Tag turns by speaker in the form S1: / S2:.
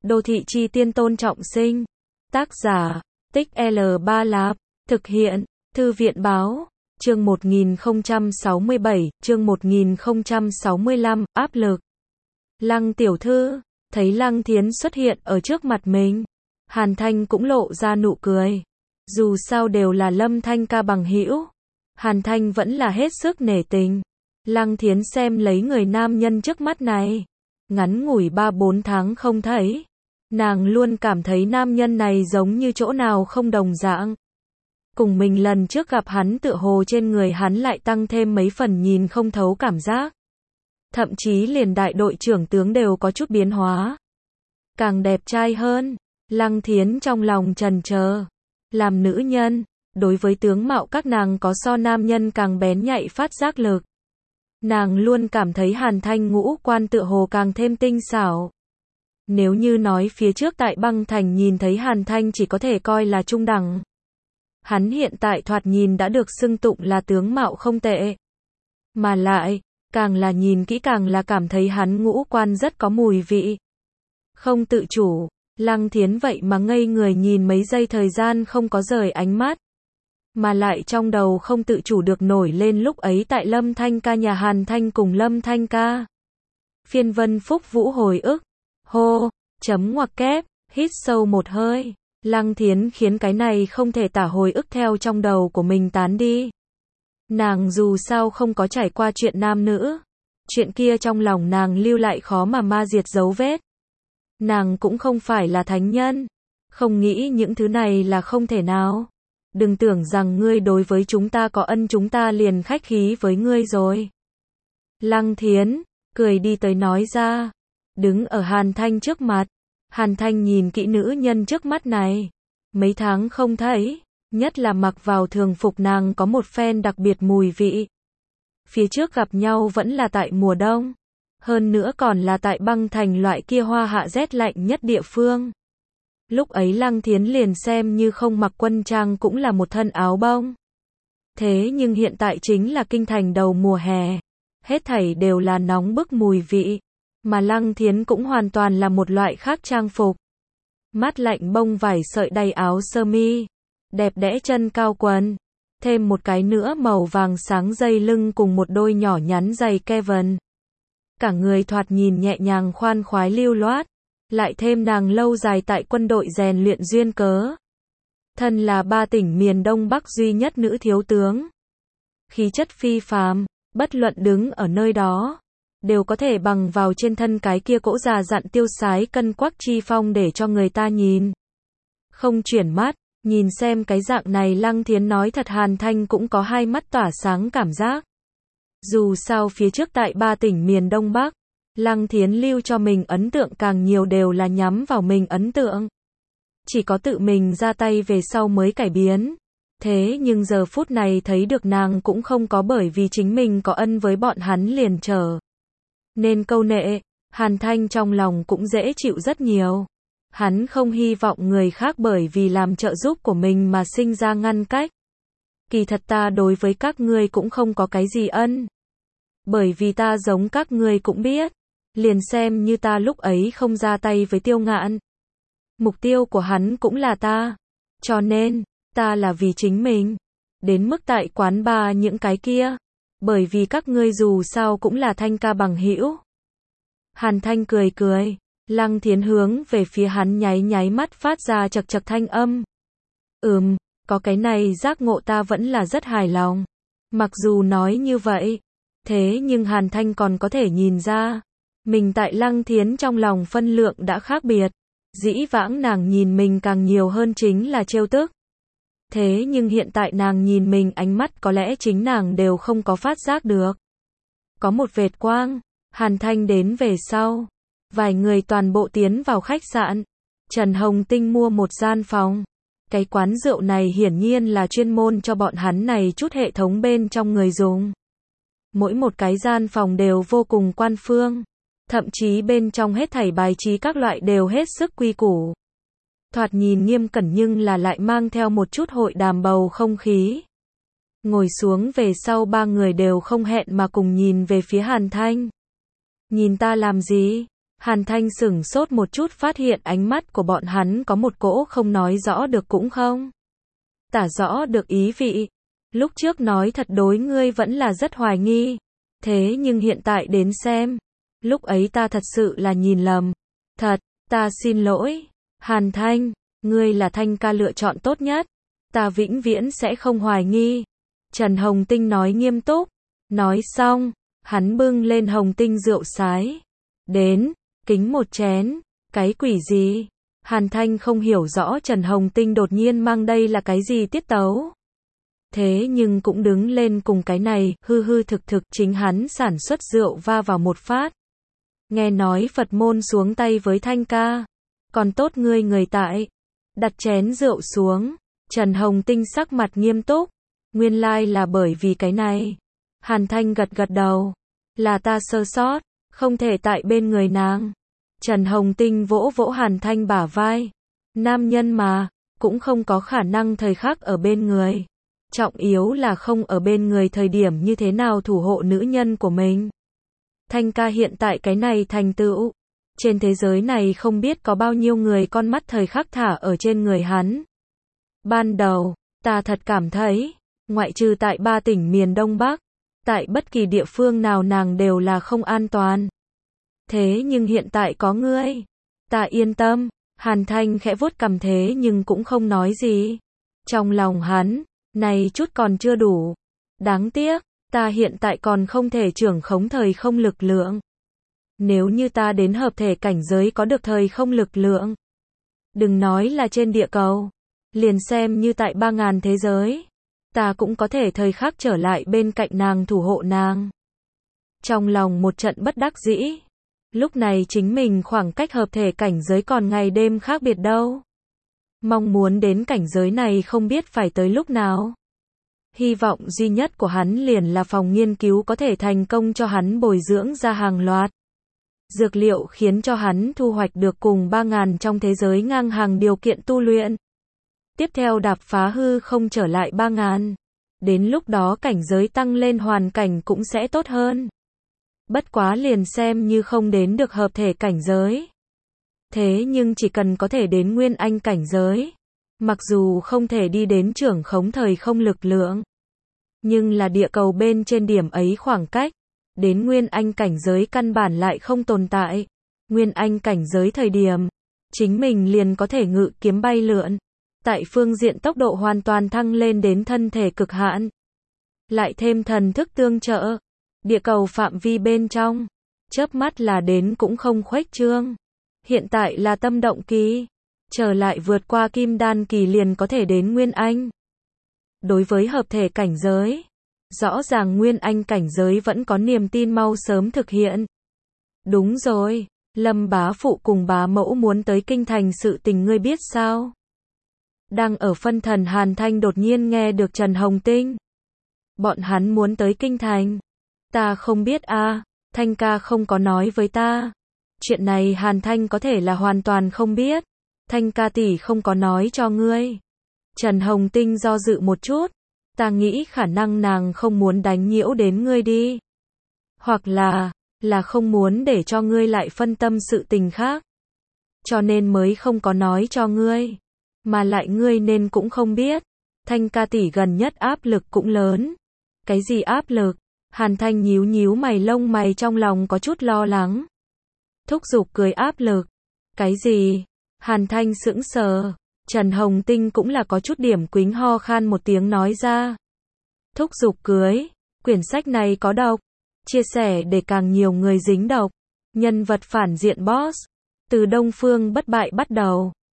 S1: Đô thị chi tiên Tôn Trọng Sinh. Tác giả, Tích L3 Lạp. Thực hiện, Thư viện báo. Chương 1067, chương 1065, áp lực. Lăng tiểu thư, thấy Lăng Thiến xuất hiện ở trước mặt mình. Hàn Thanh cũng lộ ra nụ cười. Dù sao đều là Lâm Thanh ca bằng hữu. Hàn Thanh vẫn là hết sức nể tình. Lăng Thiến xem lấy người nam nhân trước mắt này. Ngắn ngủi 3-4 tháng không thấy. Nàng luôn cảm thấy nam nhân này giống như chỗ nào không đồng dạng. Cùng mình lần trước gặp hắn tựa hồ trên người hắn lại tăng thêm mấy phần nhìn không thấu cảm giác. Thậm chí liền đại đội trưởng tướng đều có chút biến hóa. Càng đẹp trai hơn. Lăng Thiến trong lòng chần chờ. Làm nữ nhân, đối với tướng mạo các nàng có so nam nhân càng bén nhạy phát giác lực. Nàng luôn cảm thấy Hàn Thanh ngũ quan tựa hồ càng thêm tinh xảo. Nếu như nói phía trước tại băng thành nhìn thấy Hàn Thanh chỉ có thể coi là trung đẳng. Hắn hiện tại thoạt nhìn đã được xưng tụng là tướng mạo không tệ. Mà lại, càng là nhìn kỹ càng là cảm thấy hắn ngũ quan rất có mùi vị. Không tự chủ, Lăng Thiến vậy mà ngây người nhìn mấy giây thời gian không có rời ánh mắt. Mà lại trong đầu không tự chủ được nổi lên lúc ấy tại Lâm Thanh ca nhà Hàn Thanh cùng Lâm Thanh ca. Phiên Vân Phúc Vũ hồi ức. Hô, chấm ngoặc kép, hít sâu một hơi. Lăng Thiến khiến cái này không thể tả hồi ức theo trong đầu của mình tán đi. Nàng dù sao không có trải qua chuyện nam nữ. Chuyện kia trong lòng nàng lưu lại khó mà ma diệt dấu vết. Nàng cũng không phải là thánh nhân. Không nghĩ những thứ này là không thể nào. Đừng tưởng rằng ngươi đối với chúng ta có ân chúng ta liền khách khí với ngươi rồi. Lăng Thiến, cười đi tới nói ra. Đứng ở Hàn Thanh trước mặt. Hàn Thanh nhìn kỹ nữ nhân trước mắt này. Mấy tháng không thấy. Nhất là mặc vào thường phục nàng có một phen đặc biệt mùi vị. Phía trước gặp nhau vẫn là tại mùa đông. Hơn nữa còn là tại băng thành loại kia hoa hạ rét lạnh nhất địa phương. Lúc ấy Lăng Thiến liền xem như không mặc quân trang cũng là một thân áo bông. Thế nhưng hiện tại chính là kinh thành đầu mùa hè. Hết thảy đều là nóng bức mùi vị. Mà Lăng Thiến cũng hoàn toàn là một loại khác trang phục. Mát lạnh bông vải sợi đay áo sơ mi. Đẹp đẽ chân cao quần. Thêm một cái nữa màu vàng sáng dây lưng cùng một đôi nhỏ nhắn giày Kevin. Cả người thoạt nhìn nhẹ nhàng khoan khoái lưu loát. Lại thêm nàng lâu dài tại quân đội rèn luyện duyên cớ. Thân là 3 tỉnh miền Đông Bắc duy nhất nữ thiếu tướng. Khí chất phi phàm, bất luận đứng ở nơi đó. Đều có thể bằng vào trên thân cái kia cỗ già dặn tiêu sái cân quắc chi phong để cho người ta nhìn. Không chuyển mắt, nhìn xem cái dạng này Lăng Thiến nói thật Hàn Thanh cũng có hai mắt tỏa sáng cảm giác. Dù sao phía trước tại 3 tỉnh miền Đông Bắc, Lăng Thiến lưu cho mình ấn tượng càng nhiều đều là nhắm vào mình ấn tượng. Chỉ có tự mình ra tay về sau mới cải biến. Thế nhưng giờ phút này thấy được nàng cũng không có bởi vì chính mình có ân với bọn hắn liền trở nên câu nệ. Hàn Thanh trong lòng cũng dễ chịu rất nhiều. Hắn không hy vọng người khác bởi vì làm trợ giúp của mình mà sinh ra ngăn cách. Kỳ thật ta đối với các ngươi cũng không có cái gì ân. Bởi vì ta giống các ngươi cũng biết. Liền xem như ta lúc ấy không ra tay với Tiêu Ngạn. Mục tiêu của hắn cũng là ta. Cho nên, ta là vì chính mình. Đến mức tại quán bar những cái kia. Bởi vì các ngươi dù sao cũng là Thanh ca bằng hữu. Hàn Thanh cười cười. Lăng Thiến hướng về phía hắn nháy nháy mắt phát ra chật chật thanh âm. Có cái này giác ngộ ta vẫn là rất hài lòng. Mặc dù nói như vậy. Thế nhưng Hàn Thanh còn có thể nhìn ra. Mình tại Lăng Thiến trong lòng phân lượng đã khác biệt. Dĩ vãng nàng nhìn mình càng nhiều hơn chính là trêu tức. Thế nhưng hiện tại nàng nhìn mình ánh mắt có lẽ chính nàng đều không có phát giác được. Có một vệt quang. Hàn Thanh đến về sau. Vài người toàn bộ tiến vào khách sạn. Trần Hồng Tinh mua một gian phòng. Cái quán rượu này hiển nhiên là chuyên môn cho bọn hắn này chút hệ thống bên trong người dùng. Mỗi một cái gian phòng đều vô cùng quan phương. Thậm chí bên trong hết thảy bài trí các loại đều hết sức quy củ. Thoạt nhìn nghiêm cẩn nhưng là lại mang theo một chút hội đàm bầu không khí. Ngồi xuống về sau 3 người đều không hẹn mà cùng nhìn về phía Hàn Thanh. Nhìn ta làm gì? Hàn Thanh sửng sốt một chút, phát hiện ánh mắt của bọn hắn có một cỗ không nói rõ được cũng không tả rõ được ý vị. Lúc trước nói thật đối ngươi vẫn là rất hoài nghi. Thế nhưng hiện tại đến xem, lúc ấy ta thật sự là nhìn lầm. Thật, ta xin lỗi. Hàn Thanh, ngươi là Thanh ca lựa chọn tốt nhất. Ta vĩnh viễn sẽ không hoài nghi. Trần Hồng Tinh nói nghiêm túc. Nói xong, hắn bưng lên Hồng Tinh rượu sái. Đến, kính một chén. Cái quỷ gì? Hàn Thanh không hiểu rõ Trần Hồng Tinh đột nhiên mang đây là cái gì tiết tấu. Thế nhưng cũng đứng lên cùng cái này, hư hư thực thực chính hắn sản xuất rượu va vào một phát. Nghe nói Phật môn xuống tay với Thanh ca. Còn tốt ngươi người tại. Đặt chén rượu xuống. Trần Hồng Tinh sắc mặt nghiêm túc. Nguyên lai là bởi vì cái này. Hàn Thanh gật gật đầu. Là ta sơ sót. Không thể tại bên người nàng. Trần Hồng Tinh vỗ vỗ Hàn Thanh bả vai. Nam nhân mà, cũng không có khả năng thời khắc ở bên người. Trọng yếu là không ở bên người thời điểm như thế nào thủ hộ nữ nhân của mình. Thanh ca hiện tại cái này thành tựu. Trên thế giới này không biết có bao nhiêu người con mắt thời khắc thả ở trên người hắn. Ban đầu, ta thật cảm thấy, ngoại trừ tại 3 tỉnh miền Đông Bắc, tại bất kỳ địa phương nào nàng đều là không an toàn. Thế nhưng hiện tại có ngươi, ta yên tâm. Hàn Thanh khẽ vuốt cằm thế nhưng cũng không nói gì. Trong lòng hắn, này chút còn chưa đủ. Đáng tiếc, ta hiện tại còn không thể trưởng khống thời không lực lượng. Nếu như ta đến hợp thể cảnh giới có được thời không lực lượng, đừng nói là trên địa cầu, liền xem như tại 3000 thế giới, ta cũng có thể thời khắc trở lại bên cạnh nàng thủ hộ nàng. Trong lòng một trận bất đắc dĩ. Lúc này chính mình khoảng cách hợp thể cảnh giới còn ngày đêm khác biệt đâu. Mong muốn đến cảnh giới này không biết phải tới lúc nào. Hy vọng duy nhất của hắn liền là phòng nghiên cứu có thể thành công cho hắn bồi dưỡng ra hàng loạt dược liệu khiến cho hắn thu hoạch được cùng 3000 trong thế giới ngang hàng điều kiện tu luyện. Tiếp theo đạp phá hư không trở lại 3000. Đến lúc đó cảnh giới tăng lên hoàn cảnh cũng sẽ tốt hơn. Bất quá liền xem như không đến được hợp thể cảnh giới. Thế nhưng chỉ cần có thể đến nguyên anh cảnh giới, mặc dù không thể đi đến trưởng khống thời không lực lượng, nhưng là địa cầu bên trên điểm ấy khoảng cách, đến nguyên anh cảnh giới căn bản lại không tồn tại. Nguyên anh cảnh giới thời điểm, chính mình liền có thể ngự kiếm bay lượn, tại phương diện tốc độ hoàn toàn thăng lên đến thân thể cực hạn. Lại thêm thần thức tương trợ, địa cầu phạm vi bên trong, chớp mắt là đến cũng không khuếch trương. Hiện tại là tâm động kỳ, trở lại vượt qua kim đan kỳ liền có thể đến nguyên anh. Đối với hợp thể cảnh giới, rõ ràng nguyên anh cảnh giới vẫn có niềm tin mau sớm thực hiện. Đúng rồi, Lâm bá phụ cùng bá mẫu muốn tới kinh thành sự tình ngươi biết sao? Đang ở phân thần Hàn Thanh đột nhiên nghe được Trần Hồng Tinh. Bọn hắn muốn tới kinh thành. Ta không biết a, Thanh ca không có nói với ta. Chuyện này Hàn Thanh có thể là hoàn toàn không biết. Thanh ca tỷ không có nói cho ngươi. Trần Hồng Tinh do dự một chút. Ta nghĩ khả năng nàng không muốn đánh nhiễu đến ngươi đi. Hoặc là không muốn để cho ngươi lại phân tâm sự tình khác. Cho nên mới không có nói cho ngươi. Mà lại ngươi nên cũng không biết. Thanh ca tỷ gần nhất áp lực cũng lớn. Cái gì áp lực? Hàn Thanh nhíu nhíu mày, lông mày trong lòng có chút lo lắng. Thúc giục cười áp lực. Cái gì? Hàn Thanh sững sờ. Trần Hồng Tinh cũng là có chút điểm quính, ho khan một tiếng nói ra. Thúc giục cưới. Quyển sách này có độc. Chia sẻ để càng nhiều người dính độc. Nhân vật phản diện boss. Từ Đông Phương bất bại bắt đầu.